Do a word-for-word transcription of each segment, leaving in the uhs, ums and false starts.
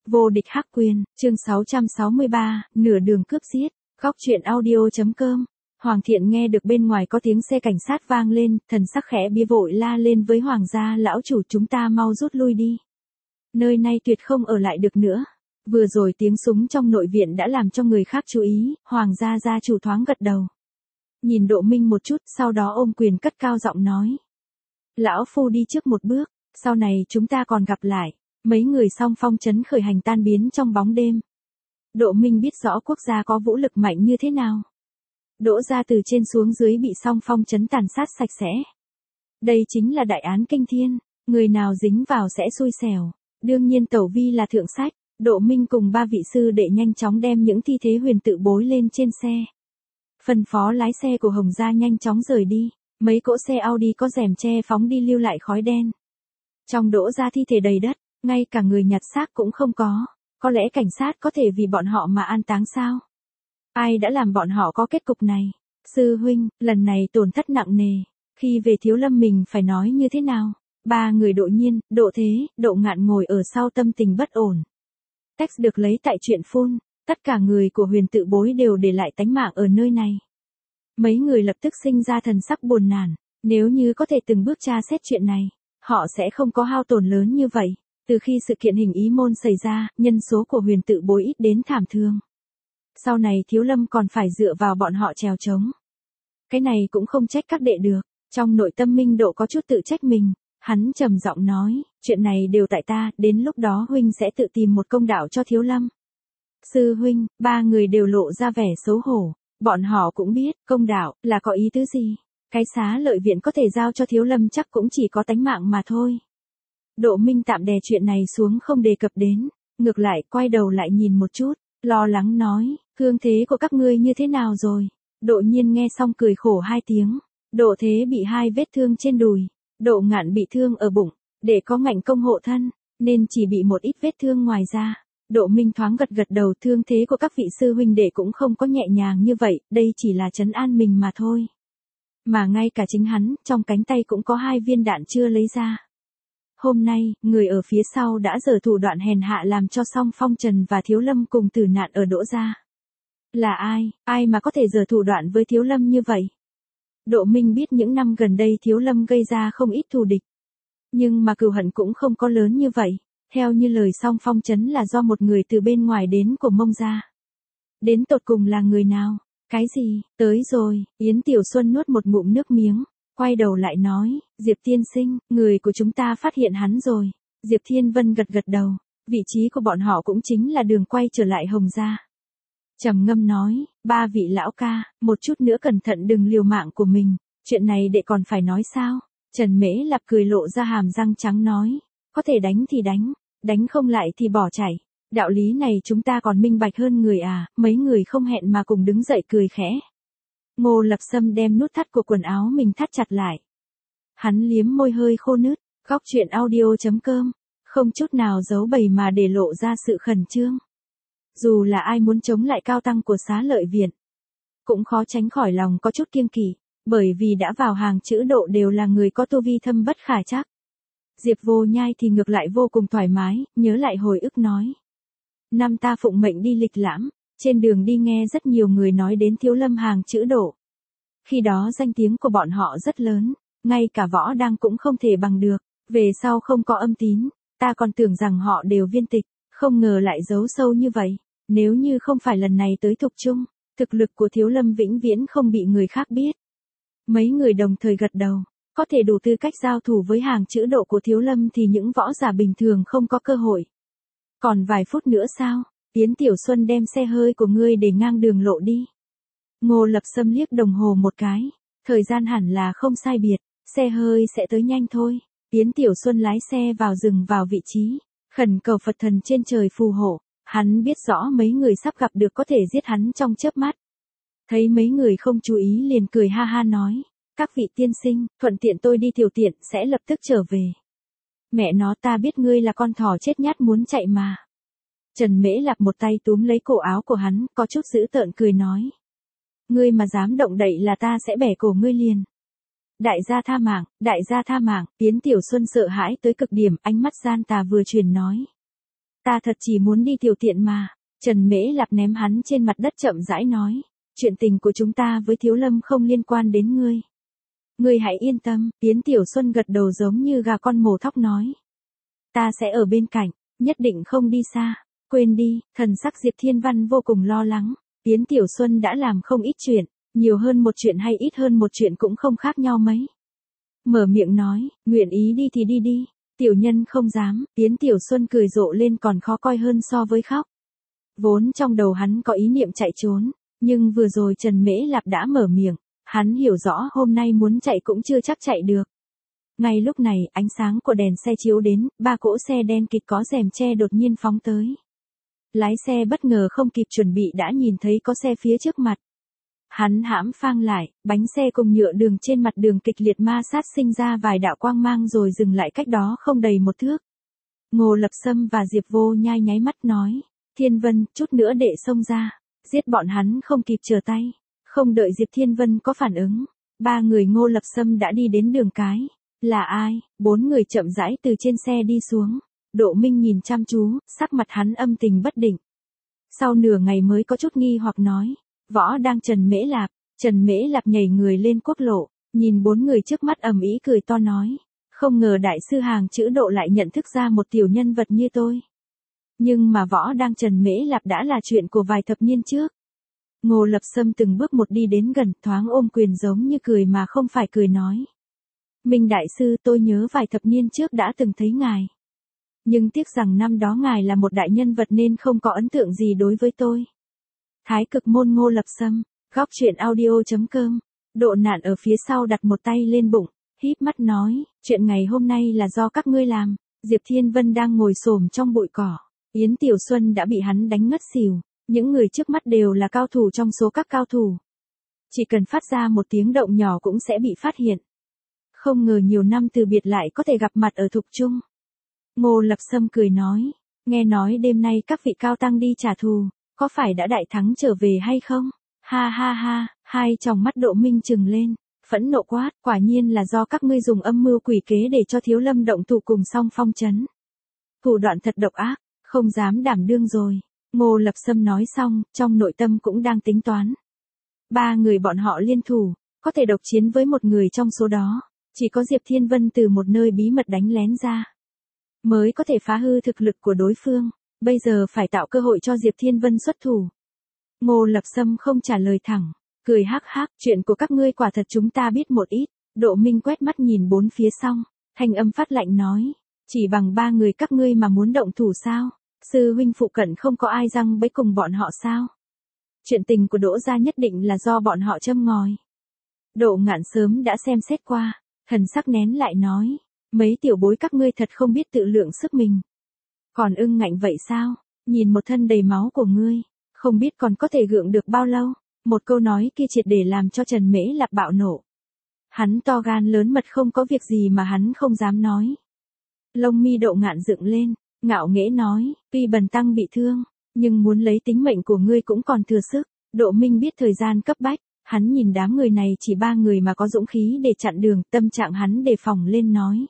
Vô địch hắc quyền, chương sáu trăm sáu mươi ba, nửa đường cướp giết, góc truyện audio.com. Hoàng Thiện nghe được bên ngoài có tiếng xe cảnh sát vang lên, thần sắc khẽ bia vội la lên với Hoàng gia lão chủ, chúng ta mau rút lui đi. Nơi này tuyệt không ở lại được nữa. Vừa rồi tiếng súng trong nội viện đã làm cho người khác chú ý, Hoàng gia gia chủ thoáng gật đầu. Nhìn Độ Minh một chút, sau đó ôm quyền cất cao giọng nói. Lão phu đi trước một bước, sau này chúng ta còn gặp lại. Mấy người song phong chấn khởi hành tan biến trong bóng đêm. Độ Minh biết rõ quốc gia có vũ lực mạnh như thế nào. Đỗ ra từ trên xuống dưới bị song phong chấn tàn sát sạch sẽ. Đây chính là đại án kinh thiên, người nào dính vào sẽ xui xẻo. Đương nhiên tẩu vi là thượng sách, Độ Minh cùng ba vị sư đệ nhanh chóng đem những thi thể huyền tự bối lên trên xe. Phân phó lái xe của Hồng gia nhanh chóng rời đi, mấy cỗ xe Audi có rèm che phóng đi lưu lại khói đen. Trong Đỗ ra thi thể đầy đất, ngay cả người nhặt xác cũng không có, có lẽ cảnh sát có thể vì bọn họ mà an táng sao? Ai đã làm bọn họ có kết cục này? Sư huynh, lần này tổn thất nặng nề, khi về Thiếu Lâm mình phải nói như thế nào? Ba người Độ Nhiên, Độ Thế, Độ Ngạn ngồi ở sau tâm tình bất ổn. Text được lấy tại truyện phun, tất cả người của huyền tự bối đều để lại tánh mạng ở nơi này. Mấy người lập tức sinh ra thần sắc buồn nản, nếu như có thể từng bước tra xét chuyện này, họ sẽ không có hao tổn lớn như vậy. Từ khi sự kiện hình ý môn xảy ra, nhân số của huyền tự bối ít đến thảm thương. Sau này Thiếu Lâm còn phải dựa vào bọn họ trèo trống. Cái này cũng không trách các đệ được. Trong nội tâm Minh Độ có chút tự trách mình. Hắn trầm giọng nói, chuyện này đều tại ta, đến lúc đó huynh sẽ tự tìm một công đạo cho Thiếu Lâm. Sư huynh, ba người đều lộ ra vẻ xấu hổ. Bọn họ cũng biết, công đạo, là có ý tứ gì. Cái xá lợi viện có thể giao cho Thiếu Lâm chắc cũng chỉ có tánh mạng mà thôi. Độ Minh tạm đè chuyện này xuống không đề cập đến, ngược lại quay đầu lại nhìn một chút, lo lắng nói, thương thế của các ngươi như thế nào rồi? Độ Nhiên nghe xong cười khổ hai tiếng, Độ Thế bị hai vết thương trên đùi, Độ Ngạn bị thương ở bụng, để có ngạnh công hộ thân, nên chỉ bị một ít vết thương ngoài ra. Độ Minh thoáng gật gật đầu, thương thế của các vị sư huynh đệ cũng không có nhẹ nhàng như vậy, đây chỉ là trấn an mình mà thôi. Mà ngay cả chính hắn, trong cánh tay cũng có hai viên đạn chưa lấy ra. Hôm nay, người ở phía sau đã giở thủ đoạn hèn hạ làm cho song phong Trần và Thiếu Lâm cùng tử nạn ở Đỗ gia. Là ai, ai mà có thể giở thủ đoạn với Thiếu Lâm như vậy? Độ Minh biết những năm gần đây Thiếu Lâm gây ra không ít thù địch. Nhưng mà cừu hận cũng không có lớn như vậy. Theo như lời song phong Trấn là do một người từ bên ngoài đến của Mông gia. Đến tột cùng là người nào? Cái gì? Tới rồi, Yến Tiểu Xuân nuốt một ngụm nước miếng. Quay đầu lại nói, Diệp tiên sinh, người của chúng ta phát hiện hắn rồi. Diệp Thiên Vân gật gật đầu, vị trí của bọn họ cũng chính là đường quay trở lại Hồng gia. Trầm ngâm nói, ba vị lão ca, một chút nữa cẩn thận đừng liều mạng của mình, chuyện này đệ còn phải nói sao? Trần Mễ Lạp cười lộ ra hàm răng trắng nói, có thể đánh thì đánh, đánh không lại thì bỏ chạy. Đạo lý này chúng ta còn minh bạch hơn người à, mấy người không hẹn mà cùng đứng dậy cười khẽ. Ngô Lập Sâm đem nút thắt của quần áo mình thắt chặt lại. Hắn liếm môi hơi khô nứt, góc truyện audio.com, không chút nào giấu bày mà để lộ ra sự khẩn trương. Dù là ai muốn chống lại cao tăng của xá lợi viện, cũng khó tránh khỏi lòng có chút kiêng kỵ, bởi vì đã vào hàng chữ Độ đều là người có tu vi thâm bất khả trắc. Diệp Vô Nhai thì ngược lại vô cùng thoải mái, nhớ lại hồi ức nói. Năm ta phụng mệnh đi lịch lãm, trên đường đi nghe rất nhiều người nói đến Thiếu Lâm hàng chữ Độ. Khi đó danh tiếng của bọn họ rất lớn, ngay cả Võ Đăng cũng không thể bằng được, về sau không có âm tín, ta còn tưởng rằng họ đều viên tịch, không ngờ lại giấu sâu như vậy. Nếu như không phải lần này tới Thục Trung, thực lực của Thiếu Lâm vĩnh viễn không bị người khác biết. Mấy người đồng thời gật đầu, có thể đủ tư cách giao thủ với hàng chữ Độ của Thiếu Lâm thì những võ giả bình thường không có cơ hội. Còn vài phút nữa sao? Yến Tiểu Xuân đem xe hơi của ngươi để ngang đường lộ đi. Ngô Lập Sâm liếc đồng hồ một cái, thời gian hẳn là không sai biệt, xe hơi sẽ tới nhanh thôi. Yến Tiểu Xuân lái xe vào rừng vào vị trí, khẩn cầu Phật thần trên trời phù hộ, hắn biết rõ mấy người sắp gặp được có thể giết hắn trong chớp mắt. Thấy mấy người không chú ý liền cười ha ha nói, các vị tiên sinh, thuận tiện tôi đi tiểu tiện sẽ lập tức trở về. Mẹ nó, ta biết ngươi là con thỏ chết nhát muốn chạy mà. Trần Mễ Lạp một tay túm lấy cổ áo của hắn, có chút dữ tợn cười nói. Ngươi mà dám động đậy là ta sẽ bẻ cổ ngươi liền. Đại gia tha mạng, đại gia tha mạng, Yến Tiểu Xuân sợ hãi tới cực điểm, ánh mắt gian tà vừa truyền nói. Ta thật chỉ muốn đi tiểu tiện mà. Trần Mễ Lạp ném hắn trên mặt đất chậm rãi nói. Chuyện tình của chúng ta với Thiếu Lâm không liên quan đến ngươi. Ngươi hãy yên tâm, Yến Tiểu Xuân gật đầu giống như gà con mổ thóc nói. Ta sẽ ở bên cạnh, nhất định không đi xa. Quên đi, thần sắc Diệp Thiên Văn vô cùng lo lắng. Yến Tiểu Xuân đã làm không ít chuyện, nhiều hơn một chuyện hay ít hơn một chuyện cũng không khác nhau mấy. Mở miệng nói, nguyện ý đi thì đi đi. Tiểu nhân không dám, Yến Tiểu Xuân cười rộ lên còn khó coi hơn so với khóc. Vốn trong đầu hắn có ý niệm chạy trốn, nhưng vừa rồi Trần Mễ Lạp đã mở miệng, hắn hiểu rõ hôm nay muốn chạy cũng chưa chắc chạy được. Ngay lúc này, ánh sáng của đèn xe chiếu đến, ba cỗ xe đen kịt có rèm che đột nhiên phóng tới. Lái xe bất ngờ không kịp chuẩn bị đã nhìn thấy có xe phía trước mặt. Hắn hãm phanh lại, bánh xe cùng nhựa đường trên mặt đường kịch liệt ma sát sinh ra vài đạo quang mang rồi dừng lại cách đó không đầy một thước. Ngô Lập Sâm và Diệp Vô Nhai nháy mắt nói, Thiên Vân, chút nữa đệ xông ra, giết bọn hắn không kịp trở tay. Không đợi Diệp Thiên Vân có phản ứng, ba người Ngô Lập Sâm đã đi đến đường cái. Là ai? Bốn người chậm rãi từ trên xe đi xuống. Độ Minh nhìn chăm chú, sắc mặt hắn âm tình bất định. Sau nửa ngày mới có chút nghi hoặc nói, võ đang Trần Mễ Lạp. Trần Mễ Lạp nhảy người lên quốc lộ, nhìn bốn người trước mắt ầm ĩ cười to nói, không ngờ đại sư hàng chữ Độ lại nhận thức ra một tiểu nhân vật như tôi. Nhưng mà võ đang Trần Mễ Lạp đã là chuyện của vài thập niên trước. Ngô Lập Sâm từng bước một đi đến gần, thoáng ôm quyền giống như cười mà không phải cười nói. Minh đại sư, tôi nhớ vài thập niên trước đã từng thấy ngài. Nhưng tiếc rằng năm đó ngài là một đại nhân vật nên không có ấn tượng gì đối với tôi. Thái Cực Môn Ngô Lập Sâm, góc truyện audio chấm com. Độ Nạn ở phía sau đặt một tay lên bụng, híp mắt nói, chuyện ngày hôm nay là do các ngươi làm. Diệp Thiên Vân đang ngồi xổm trong bụi cỏ, Yến Tiểu Xuân đã bị hắn đánh ngất xỉu. Những người trước mắt đều là cao thủ trong số các cao thủ. Chỉ cần phát ra một tiếng động nhỏ cũng sẽ bị phát hiện. Không ngờ nhiều năm từ biệt lại có thể gặp mặt ở Thục Trung. Ngô Lập Sâm cười nói, nghe nói đêm nay các vị cao tăng đi trả thù, có phải đã đại thắng trở về hay không? Ha ha ha, hai tròng mắt Độ Minh trừng lên, phẫn nộ quát, quả nhiên là do các ngươi dùng âm mưu quỷ kế để cho Thiếu Lâm động thủ cùng Song Phong trấn. Thủ đoạn thật độc ác, không dám đảm đương rồi. Ngô Lập Sâm nói xong, trong nội tâm cũng đang tính toán. Ba người bọn họ liên thủ, có thể độc chiến với một người trong số đó, chỉ có Diệp Thiên Vân từ một nơi bí mật đánh lén ra, mới có thể phá hư thực lực của đối phương, bây giờ phải tạo cơ hội cho Diệp Thiên Vân xuất thủ. Ngô Lập Sâm không trả lời thẳng, cười hắc hắc, chuyện của các ngươi quả thật chúng ta biết một ít. Độ Minh quét mắt nhìn bốn phía xong, thanh âm phát lạnh nói, chỉ bằng ba người các ngươi mà muốn động thủ sao? Sư huynh phụ cận không có ai răng bẫy cùng bọn họ sao? Chuyện tình của Đỗ gia nhất định là do bọn họ châm ngòi. Độ Ngạn sớm đã xem xét qua, thần sắc nén lại nói, mấy tiểu bối các ngươi thật không biết tự lượng sức mình. Còn ưng ngạnh vậy sao? Nhìn một thân đầy máu của ngươi, không biết còn có thể gượng được bao lâu. Một câu nói kia triệt để làm cho Trần Mễ Lạp bạo nộ. Hắn to gan lớn mật không có việc gì mà hắn không dám nói. Lông mi Độ Ngạn dựng lên, ngạo nghễ nói, tuy bần tăng bị thương, nhưng muốn lấy tính mệnh của ngươi cũng còn thừa sức. Độ Minh biết thời gian cấp bách, hắn nhìn đám người này chỉ ba người mà có dũng khí để chặn đường, tâm trạng hắn đề phòng lên nói.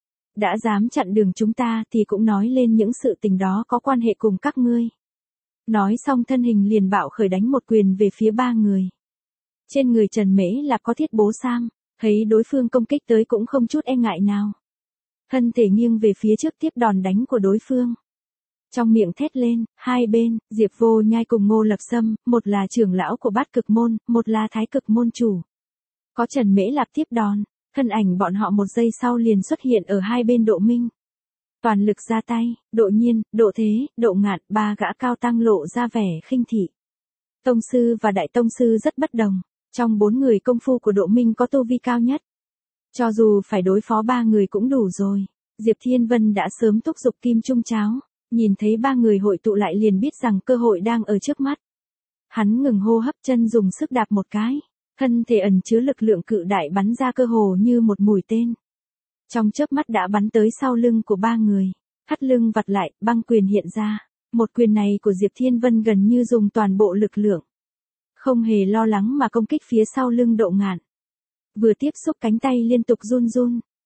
Đã dám chặn đường chúng ta thì cũng nói lên những sự tình đó có quan hệ cùng các ngươi. Nói xong thân hình liền bạo khởi đánh một quyền về phía ba người. Trên người Trần Mễ Lạp có thiết bố sam, thấy đối phương công kích tới cũng không chút e ngại nào. Thân thể nghiêng về phía trước tiếp đòn đánh của đối phương. Trong miệng thét lên, hai bên, Diệp Vô Nhai cùng Ngô Lập Sâm, một là trưởng lão của Bát Cực Môn, một là Thái Cực Môn chủ. Có Trần Mễ Lạp tiếp đòn, thân ảnh bọn họ một giây sau liền xuất hiện ở hai bên Độ Minh. Toàn lực ra tay, Độ Nhiên, Độ Thế, Độ Ngạn, ba gã cao tăng lộ ra vẻ khinh thị. Tông sư và đại tông sư rất bất đồng, trong bốn người công phu của Độ Minh có tu vi cao nhất. Cho dù phải đối phó ba người cũng đủ rồi, Diệp Thiên Vân đã sớm thúc giục kim trung cháo, nhìn thấy ba người hội tụ lại liền biết rằng cơ hội đang ở trước mắt. Hắn ngừng hô hấp, chân dùng sức đạp một cái, thân thể ẩn chứa lực lượng cự đại bắn ra cơ hồ như một mũi tên. Trong chớp mắt đã bắn tới sau lưng của ba người, thắt lưng vặt lại, băng quyền hiện ra. Một quyền này của Diệp Thiên Vân gần như dùng toàn bộ lực lượng. Không hề lo lắng mà công kích phía sau lưng Độ Ngạn. Vừa tiếp xúc cánh tay liên tục run run,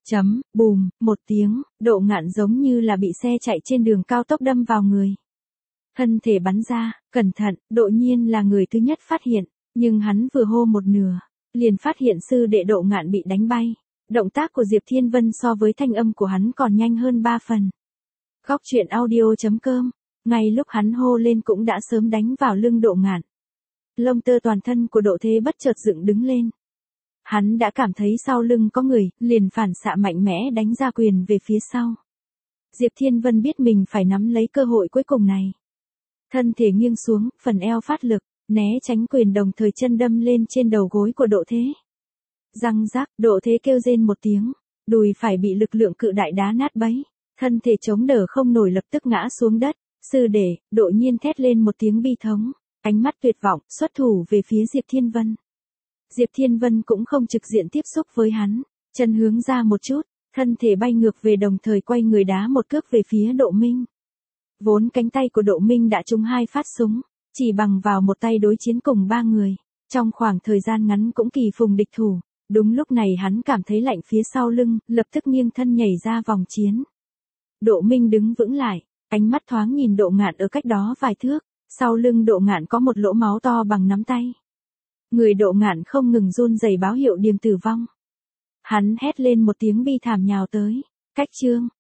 Chấm, bùm, một tiếng, Độ Ngạn giống như là bị xe chạy trên đường cao tốc đâm vào người. Thân thể bắn ra, cẩn thận, Độ Nhiên là người thứ nhất phát hiện, nhưng hắn vừa hô một nửa, liền phát hiện sư đệ Độ Ngạn bị đánh bay. Động tác của Diệp Thiên Vân so với thanh âm của hắn còn nhanh hơn ba phần. Góc truyện audio chấm com, ngay lúc hắn hô lên cũng đã sớm đánh vào lưng Độ Ngạn. Lông tơ toàn thân của Độ Thế bất chợt dựng đứng lên. Hắn đã cảm thấy sau lưng có người, liền phản xạ mạnh mẽ đánh ra quyền về phía sau. Diệp Thiên Vân biết mình phải nắm lấy cơ hội cuối cùng này. Thân thể nghiêng xuống, phần eo phát lực, né tránh quyền đồng thời chân đâm lên trên đầu gối của Độ Thế. Răng rắc, Độ Thế kêu rên một tiếng, đùi phải bị lực lượng cự đại đá nát bấy, thân thể chống đỡ không nổi lập tức ngã xuống đất. Sư đệ, Độ Nhiên thét lên một tiếng bi thống, ánh mắt tuyệt vọng, xuất thủ về phía Diệp Thiên Vân. Diệp Thiên Vân cũng không trực diện tiếp xúc với hắn, chân hướng ra một chút, thân thể bay ngược về đồng thời quay người đá một cước về phía Độ Minh. Vốn cánh tay của Độ Minh đã trúng hai phát súng, chỉ bằng vào một tay đối chiến cùng ba người, trong khoảng thời gian ngắn cũng kỳ phùng địch thủ. Đúng lúc này hắn cảm thấy lạnh phía sau lưng, lập tức nghiêng thân nhảy ra vòng chiến. Độ Minh đứng vững lại, ánh mắt thoáng nhìn Độ Ngạn ở cách đó vài thước, sau lưng Độ Ngạn có một lỗ máu to bằng nắm tay. Người Độ Ngạn không ngừng run rẩy báo hiệu điểm tử vong. Hắn hét lên một tiếng bi thảm nhào tới, cách chương,